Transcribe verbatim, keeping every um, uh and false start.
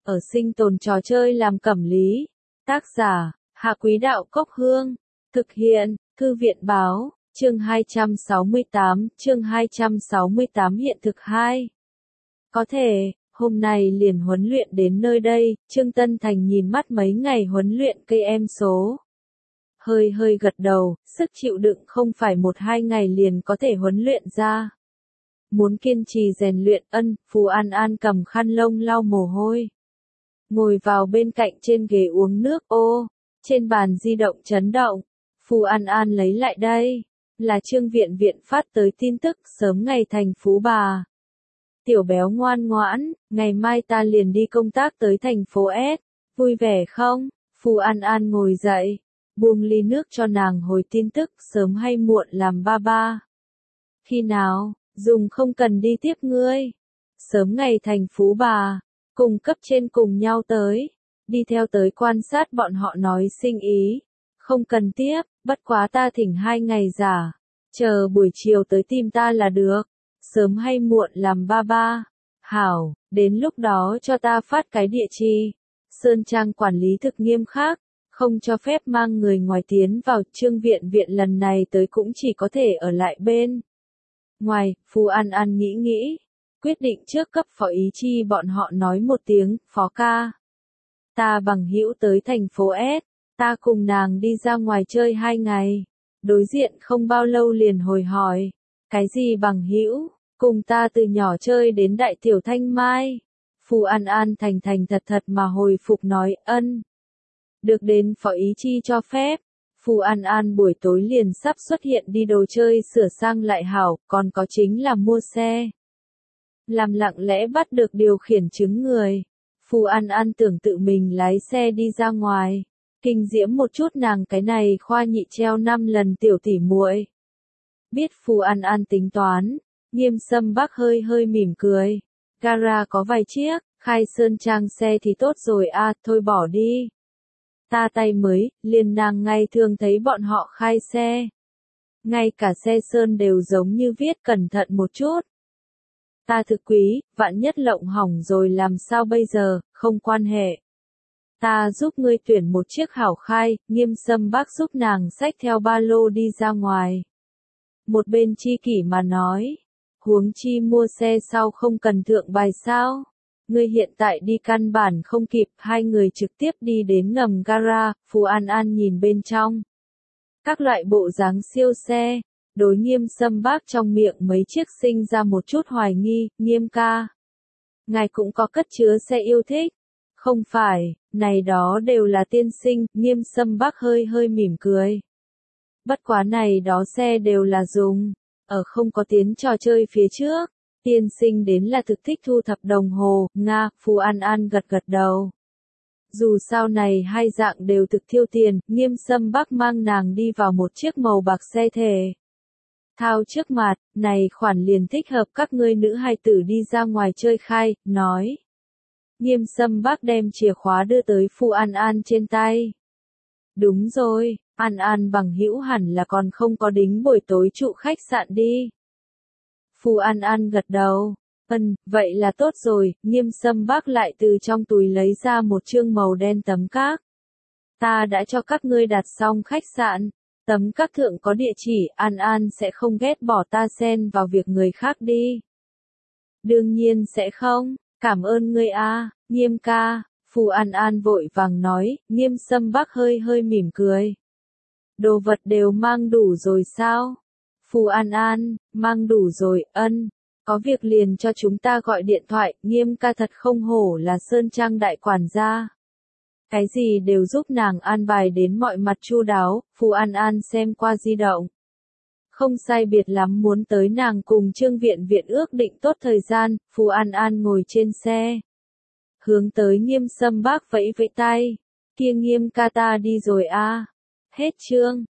ở sinh tồn trò chơi làm cẩm lý. Tác giả, Hạ Quý Đạo Cốc Hương. Thực hiện, Thư viện Báo, chương hai trăm sáu mươi tám, chương hai trăm sáu mươi tám hiện thực hai. Có thể, hôm nay liền huấn luyện đến nơi đây, Trương Tân Thành nhìn mắt mấy ngày huấn luyện cây em số. Hơi hơi gật đầu, sức chịu đựng không phải một hai ngày liền có thể huấn luyện ra. Muốn kiên trì rèn luyện. Ân, Phù An An cầm khăn lông lau mồ hôi. Ngồi vào bên cạnh trên ghế uống nước. Ô, trên bàn di động chấn động. Phù An An lấy lại đây. Là Trương Viện Viện phát tới tin tức sớm ngày thành Phú Bà. Tiểu béo ngoan ngoãn, ngày mai ta liền đi công tác tới thành phố S. Vui vẻ không? Phù An An ngồi dậy, buông ly nước cho nàng hồi tin tức sớm hay muộn làm ba ba. Khi nào? Dùng không cần đi tiếp ngươi. Sớm ngày thành Phú Bà, cùng cấp trên cùng nhau tới. Đi theo tới quan sát bọn họ nói sinh ý. Không cần tiếp, bất quá ta thỉnh hai ngày giả. Chờ buổi chiều tới tìm ta là được. Sớm hay muộn làm ba ba. Hảo, đến lúc đó cho ta phát cái địa chỉ. Sơn Trang quản lý thực nghiêm khắc, không cho phép mang người ngoài tiến vào. Trương Viện Viện lần này tới cũng chỉ có thể ở lại bên ngoài. Phù An An nghĩ nghĩ, quyết định trước cấp Phó Ý Chi bọn họ nói một tiếng. Phó ca, ta bằng hữu tới thành phố S, ta cùng nàng đi ra ngoài chơi hai ngày. Đối diện không bao lâu liền hồi hỏi, cái gì bằng hữu? Cùng ta từ nhỏ chơi đến đại tiểu Thanh Mai. Phù An An thành thành thật thật mà hồi phục nói. Ân, được đến Phó Ý Chi cho phép. Phù An An buổi tối liền sắp xuất hiện đi đồ chơi sửa sang lại hảo, còn có chính là mua xe. Làm lặng lẽ bắt được điều khiển chứng người. Phù An An tưởng tự mình lái xe đi ra ngoài, kinh diễm một chút nàng cái này khoa nhị treo năm lần tiểu tỉ muội. Biết Phù An An tính toán, Nghiêm Sâm Bắc hơi hơi mỉm cười. Gara có vài chiếc, khai Sơn Trang xe thì tốt rồi a, à, thôi bỏ đi. Ta tay mới, liền nàng ngày thường thấy bọn họ khai xe. Ngay cả xe sơn đều giống như viết cẩn thận một chút. Ta thực quý, vạn nhất lộng hỏng rồi làm sao bây giờ, không quan hệ. Ta giúp ngươi tuyển một chiếc hảo khai. Nghiêm Sâm Bắc giúp nàng xách theo ba lô đi ra ngoài. Một bên chi kỷ mà nói, huống chi mua xe sau không cần thượng bài sao. Ngươi hiện tại đi căn bản không kịp. Hai người trực tiếp đi đến ngầm gara. Phù An An nhìn bên trong các loại bộ dáng siêu xe, đối Nghiêm Sâm Bắc trong miệng mấy chiếc sinh ra một chút hoài nghi. Nghiêm ca, ngài cũng có cất chứa xe yêu thích? Không phải, này đó đều là tiên sinh. Nghiêm Sâm Bắc hơi hơi mỉm cười. Bất quá này đó xe đều là dùng ở không có tiến trò chơi phía trước. Tiên sinh đến là thực thích thu thập đồng hồ. Nga. Phù An An gật gật đầu. Dù sao này hai dạng đều thực thiêu tiền. Nghiêm Sâm Bắc mang nàng đi vào một chiếc màu bạc xe thể thao trước mặt. Này khoản liền thích hợp các ngươi nữ hài tử đi ra ngoài chơi khai, nói. Nghiêm Sâm Bắc đem chìa khóa đưa tới Phù An An trên tay. Đúng rồi, An An bằng hữu hẳn là còn không có đính buổi tối trụ khách sạn đi. Phù An An gật đầu. Ừm, vậy là tốt rồi. Nghiêm Sâm Bắc lại từ trong túi lấy ra một chương màu đen tấm cát. Ta đã cho các ngươi đặt xong khách sạn. Tấm cát thượng có địa chỉ. An An sẽ không ghét bỏ ta xen vào việc người khác đi. Đương nhiên sẽ không. Cảm ơn ngươi a, Nghiêm ca. Phù An An vội vàng nói. Nghiêm Sâm Bắc hơi hơi mỉm cười. Đồ vật đều mang đủ rồi sao? Phù An An, mang đủ rồi. Ân, có việc liền cho chúng ta gọi điện thoại. Nghiêm ca thật không hổ là Sơn Trang đại quản gia. Cái gì đều giúp nàng an bài đến mọi mặt chu đáo. Phù An An xem qua di động. Không sai biệt lắm muốn tới nàng cùng Trương Viện Viện ước định tốt thời gian. Phù An An ngồi trên xe, hướng tới Nghiêm Sâm Bắc vẫy vẫy tay. Kia Nghiêm ca ta đi rồi a. Hết chương.